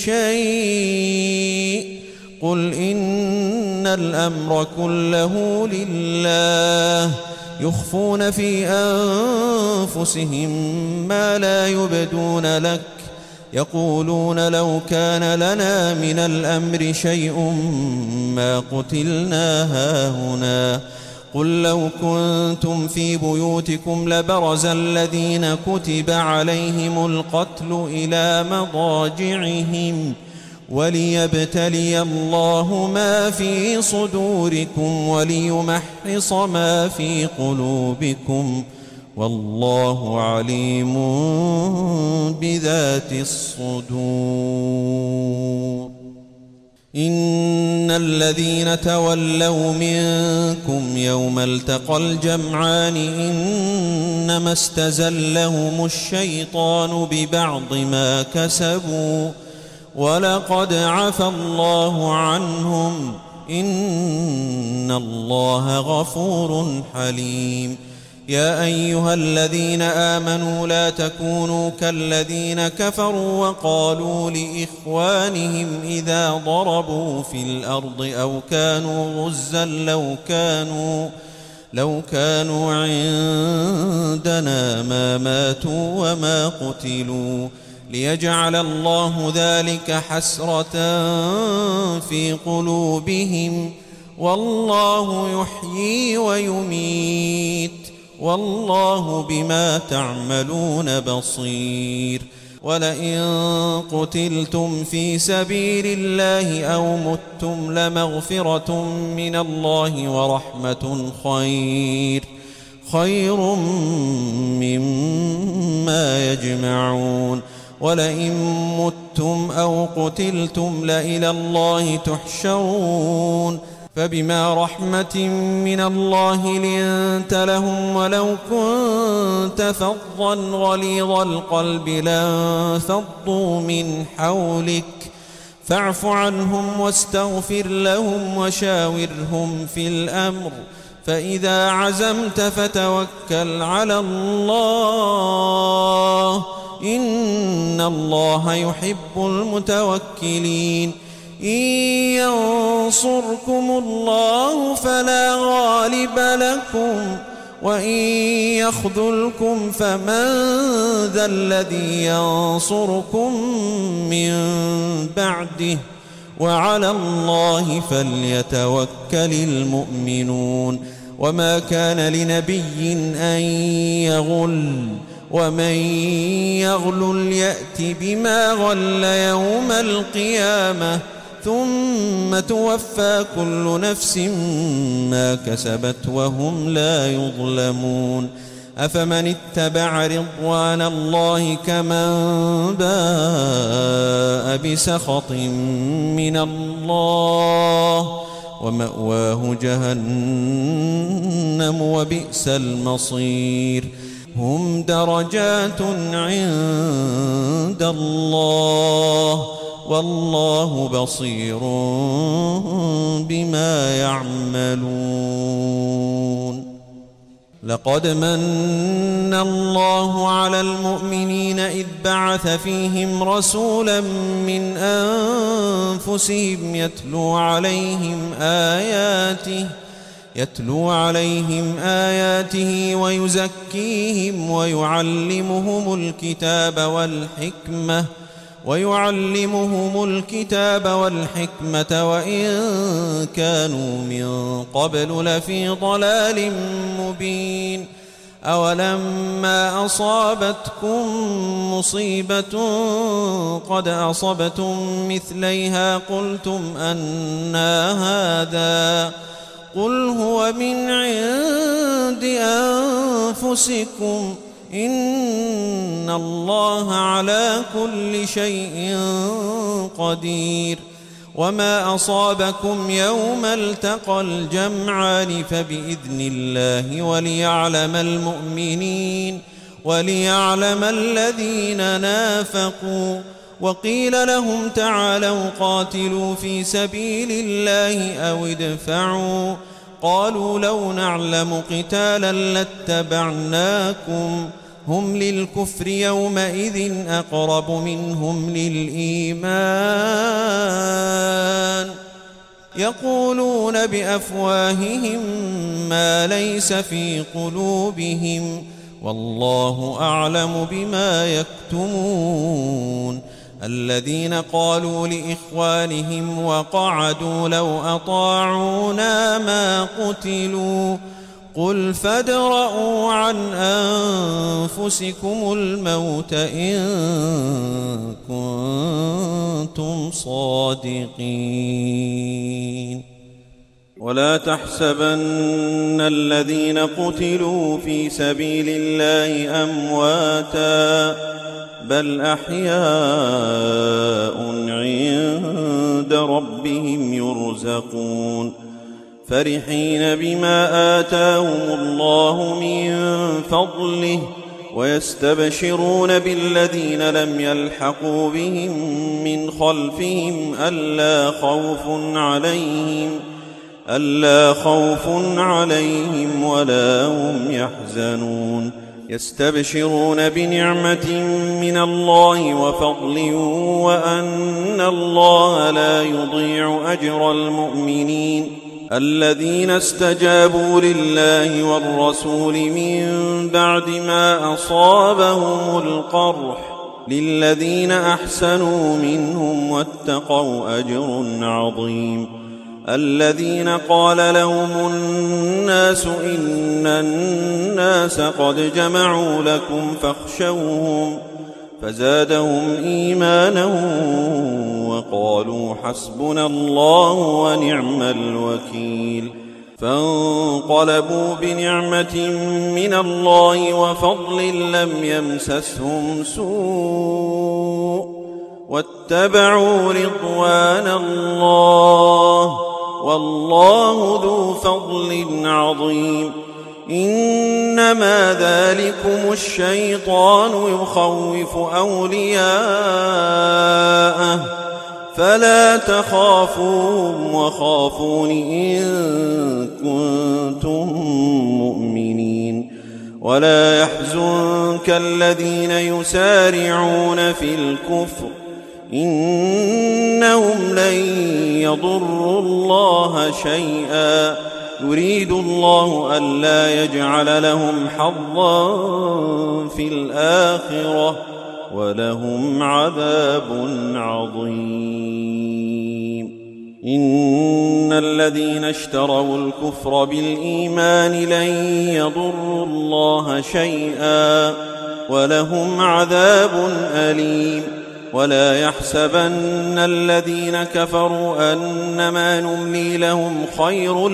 شيء قل إن الأمر كله لله يخفون في أنفسهم ما لا يبدون لك يقولون لو كان لنا من الأمر شيء ما قتلنا هاهنا قل لو كنتم في بيوتكم لبرز الذين كتب عليهم القتل إلى مضاجعهم وليبتلي الله ما في صدوركم وليمحص ما في قلوبكم والله عليم بذات الصدور إن الذين تولوا منكم يوم التقى الجمعان إنما استزلهم الشيطان ببعض ما كسبوا ولقد عفى الله عنهم إن الله غفور حليم يا أيها الذين آمنوا لا تكونوا كالذين كفروا وقالوا لإخوانهم إذا ضربوا في الأرض أو كانوا غزا لو كانوا لو كانوا عندنا ما ماتوا وما قتلوا ليجعل الله ذلك حسرة في قلوبهم والله يحيي ويميت والله بما تعملون بصير ولئن قتلتم في سبيل الله أو متم لمغفرة من الله ورحمة خير خير مما يجمعون ولئن متم أو قتلتم لإلى الله تحشرون فبما رحمة من الله لنت لهم ولو كنت فظا غليظ القلب لانفضوا من حولك فاعف عنهم واستغفر لهم وشاورهم في الأمر فإذا عزمت فتوكل على الله إن الله يحب المتوكلين إن ينصركم الله فلا غالب لكم وإن يخذلكم فمن ذا الذي ينصركم من بعده وعلى الله فليتوكل المؤمنون وما كان لنبي أن يغل ومن يغل يأت بما غل يوم القيامة ثم توفى كل نفس ما كسبت وهم لا يظلمون أفمن اتبع رضوان الله كمن باء بسخط من الله ومأواه جهنم وبئس المصير هم درجات عند الله والله بصير بما يعملون لقد من الله على المؤمنين إذ بعث فيهم رسولا من أنفسهم يتلو عليهم آياته يتلو عليهم آياته ويزكيهم ويعلمهم الكتاب والحكمة ويعلمهم الكتاب والحكمة وإن كانوا من قبل لفي ضلال مبين أولما أصابتكم مصيبة قد أصبتم مثليها قلتم أنى هذا قل هو من عند أنفسكم إن الله على كل شيء قدير وما أصابكم يوم التقى الجمعان فبإذن الله وليعلم المؤمنين وليعلم الذين نافقوا وقيل لهم تعالوا قاتلوا في سبيل الله أو ادفعوا قالوا لو نعلم قتالا لاتبعناكم هم للكفر يومئذ أقرب منهم للإيمان يقولون بأفواههم ما ليس في قلوبهم والله أعلم بما يكتمون الذين قالوا لإخوانهم وقعدوا لو أطاعونا ما قتلوا قل فادرءوا عن أنفسكم الموت إن كنتم صادقين ولا تحسبن الذين قتلوا في سبيل الله أمواتا بل أحياء عند ربهم يرزقون فرحين بما آتاهم الله من فضله ويستبشرون بالذين لم يلحقوا بهم من خلفهم ألا خوف عليهم ألا خوف عليهم ولا هم يحزنون يستبشرون بنعمة من الله وفضل وأن الله لا يضيع أجر المؤمنين الذين استجابوا لله والرسول من بعد ما أصابهم القرح للذين أحسنوا منهم واتقوا أجر عظيم الذين قال لهم الناس إن الناس قد جمعوا لكم فاخشوهم فزادهم إيمانا وقالوا حسبنا الله ونعم الوكيل فانقلبوا بنعمة من الله وفضل لم يمسسهم سوء واتبعوا رضوان الله والله ذو فضل عظيم إنما ذلكم الشيطان يخوف أولياءه فلا تخافوهم وخافون إن كنتم مؤمنين ولا يحزنك الذين يسارعون في الكفر إنهم لن يضروا الله شيئا يريد الله ألا يجعل لهم حظا في الآخرة ولهم عذاب عظيم إن الذين اشتروا الكفر بالإيمان لن يضروا الله شيئا ولهم عذاب أليم ولا يحسبن الذين كفروا أنما نملي لهم خير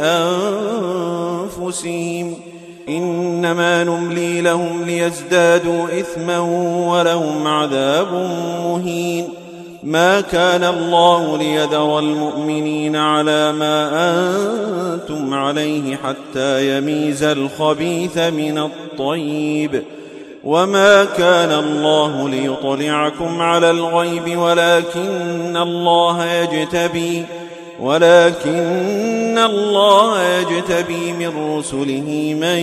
لأنفسهم إنما نملي لهم ليزدادوا إثما ولهم عذاب مهين ما كان الله ليذر المؤمنين على ما أنتم عليه حتى يميز الخبيث من الطيب، وما كان الله ليطلعكم على الغيب ولكن الله يجتبي ولكن الله يجتبي من رسله من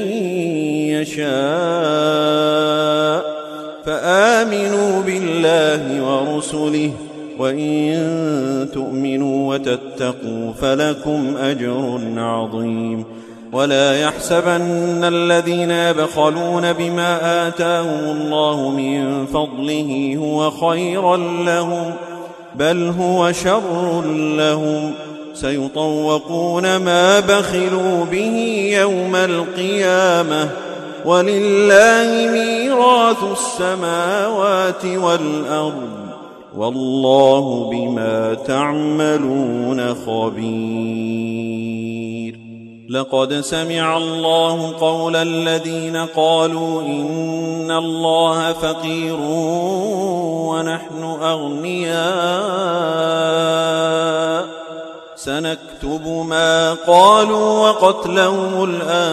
يشاء، فآمنوا بالله ورسله، وإن تؤمنوا وتتقوا فلكم أجر عظيم. ولا يحسبن الذين يبخلون بما آتاهم الله من فضله هو خيرا لهم، بل هو شر لهم، سيطوقون ما بخلوا به يوم القيامة، ولله ميراث السماوات والأرض، والله بما تعملون خبير. لقد سمع الله قول الذين قالوا إن الله فقير ونحن أغنياء، سنكتب ما قالوا وقتلهم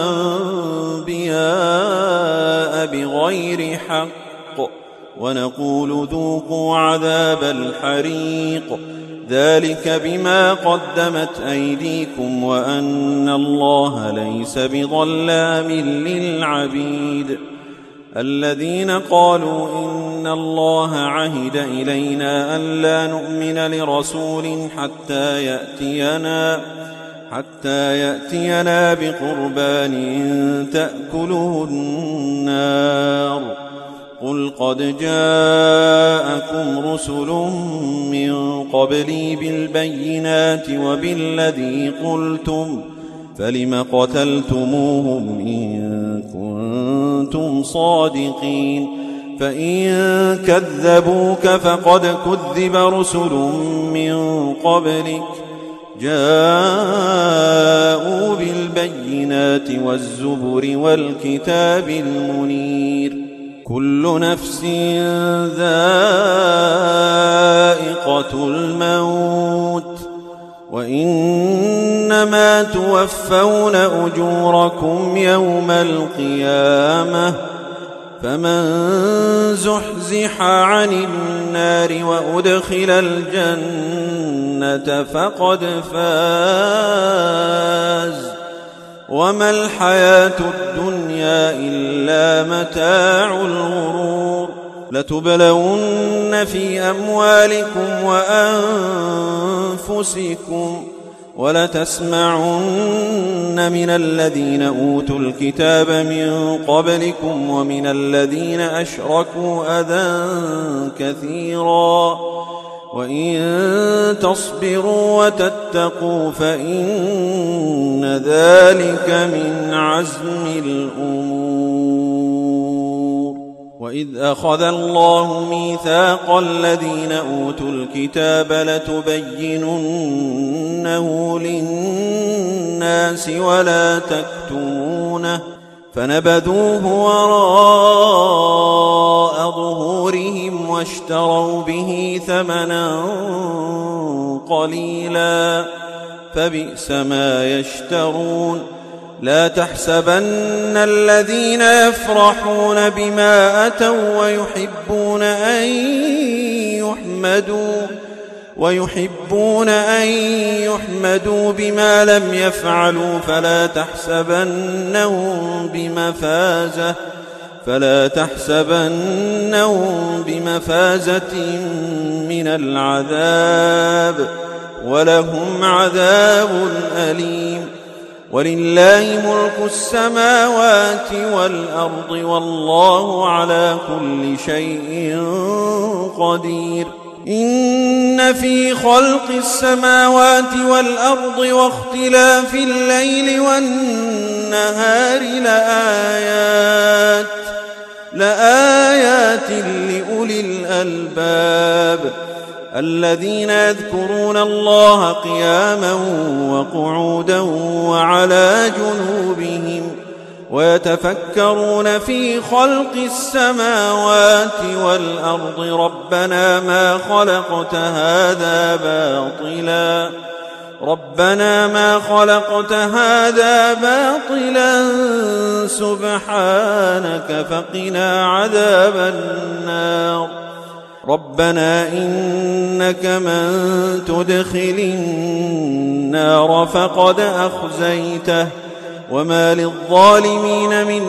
الأنبياء بغير حق، ونقول ذوقوا عذاب الحريق، ذلك بما قدمت أيديكم وأن الله ليس بظلام للعبيد. الذين قالوا إن الله عهد إلينا ألا نؤمن لرسول حتى يأتينا حتى يأتينا بقربان تأكله النار، قل قد جاءكم رسل من قبلي بالبينات وبالذي قلتم، فلم قتلتموهم إن كنتم صادقين، فإن كذبوك فقد كذب رسل من قبلك جاءوا بالبينات والزبر والكتاب المنير، كل نفس ذائقة الموت، وإنما توفون أجوركم يوم القيامة، فمن زحزح عن النار وأدخل الجنة فقد فاز، وما الحياة الدنيا إلا متاع الغرور. لتبلون في أموالكم وأنفسكم ولتسمعن من الذين أوتوا الكتاب من قبلكم ومن الذين أشركوا أذى كثيرا، وإن تصبروا وتتقوا فإن ذلك من عزم الأمور. وإذ أخذ الله ميثاق الذين أوتوا الكتاب لتبيننه للناس ولا تكتمونه، فنبذوه وراء ظهورهم واشتروا به ثمنا قليلا، فبئس ما يشترون. لا تحسبن الذين يفرحون بما أتوا ويحبون أن يحمدوا ويحبون أن يحمدوا بما لم يفعلوا فلا تحسبنهم بمفازة فلا تحسبنهم بمفازة من العذاب، ولهم عذاب أليم. ولله ملك السماوات والأرض والله على كل شيء قدير. إن في خلق السماوات والأرض واختلاف الليل والنهار لآيات لآيات لأولي الألباب الذين يذكرون الله قياما وقعودا وعلى جنوبهم ويتفكرون في خلق السماوات والأرض ربنا ما خلقت هذا باطلا ربنا ما خلقت هذا باطلا سبحانك فقنا عذاب النار ربنا إنك من تدخل النار فقد أخزيته وما للظالمين من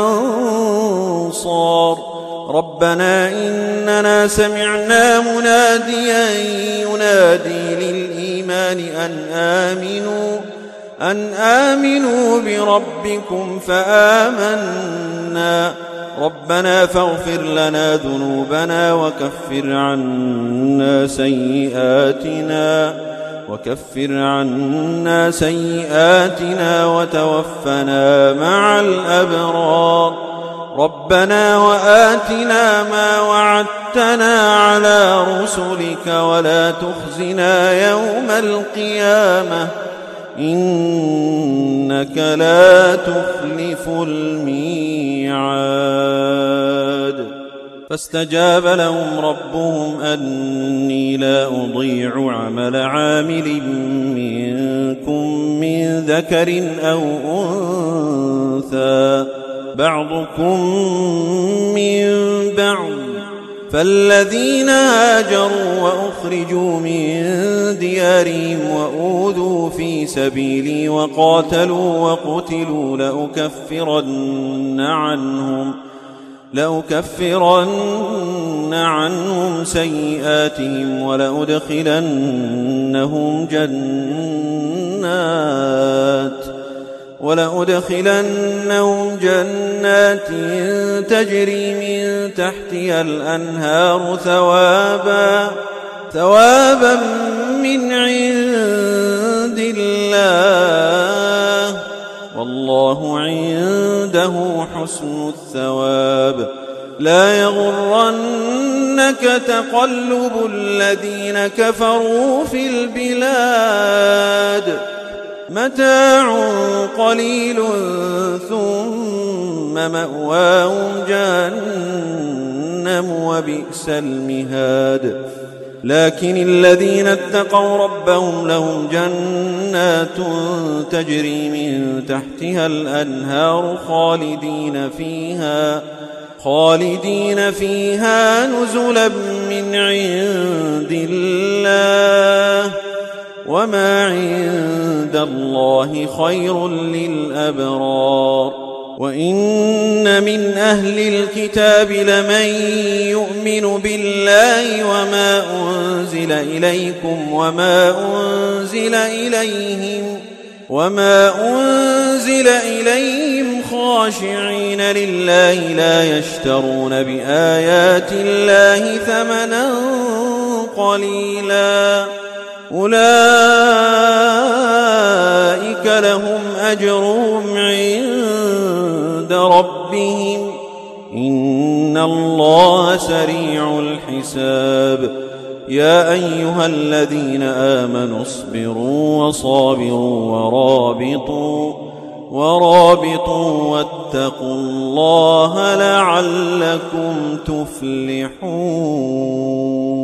أنصار ربنا إننا سمعنا مناديا ينادي للإيمان أن آمنوا أن آمنوا بربكم فآمنا ربنا فاغفر لنا ذنوبنا وكفر عنا سيئاتنا وكفر عنا سيئاتنا وتوفنا مع الأبرار ربنا وآتنا ما وعدتنا على رسلك ولا تخزنا يوم القيامة إنك لا تخلف الميعاد فاستجاب لهم ربهم أني لا أضيع عمل عامل منكم من ذكر أو أنثى بعضكم من بعض فالذين هاجروا وأخرجوا من ديارهم وأوذوا في سبيلي وقاتلوا وقتلوا لأكفرن عنهم لأكفرن عنهم سيئاتهم ولأدخلنهم جنات ولأدخلنهم جنات تجري من تحتها الأنهار ثوابا ثوابا من عند الله والله عنده حسن الثواب لا يغرنك تقلب الذين كفروا في البلاد متاع قليل ثم مأواهم جهنم وبئس المهاد لكن الذين اتقوا ربهم لهم جنات تجري من تحتها الأنهار خالدين فيها خالدين فيها نزلا من عند الله وما عند الله خير للأبرار وإن من أهل الكتاب لمن يؤمن بالله وما أنزل إليكم وما أنزل إليهم وما أنزل إليهم خاشعين لله لا يشترون بآيات الله ثمنا قليلا أولئك لهم أجرهم عند ربهم إن الله سريع الحساب يا أيها الذين آمنوا اصبروا وصابروا ورابطوا ورابطوا واتقوا الله لعلكم تفلحون